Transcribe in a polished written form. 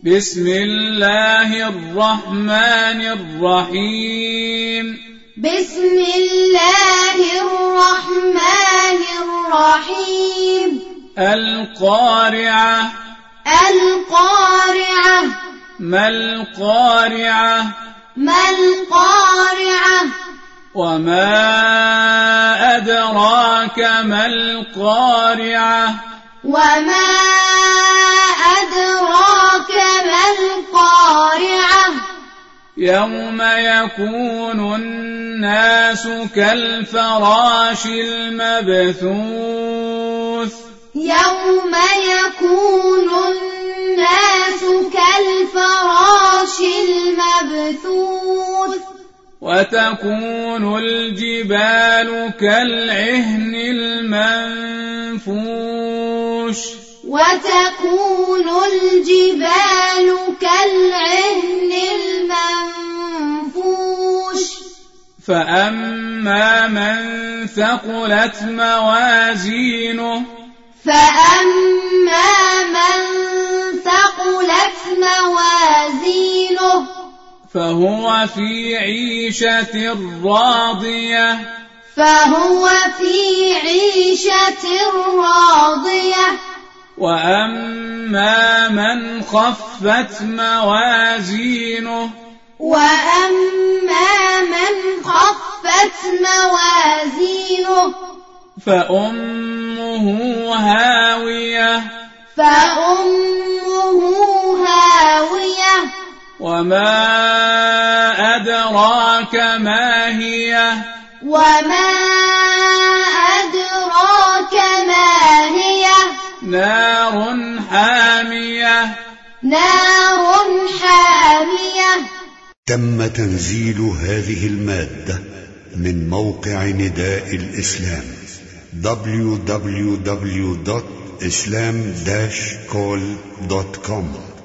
بسم الله الرحمن الرحيم بسم الله الرحمن الرحيم القارعة القارعة ما القارعة ما القارعة وما أدراك ما القارعة وما أدراك ما القارعة يوم يكون الناس كالفراش المبثوث يوم يكون الناس كالفراش المبثوث وتكون الجبال كالعهن المنفوش وتكون الجبال كالعهن المنفوش فأما من ثقلت موازينه فأما من ثقلت موازينه فهو في عيشة راضية فهو في عيشة راضية وأما من خفت موازينه وأما من خفت موازينه فأمه هاوية فأمه هاوية وما أدراك ما هي وما أدراك ما هي نار حامية نار حامية. تم تنزيل هذه المادة من موقع نداء الإسلام www.islam-call.com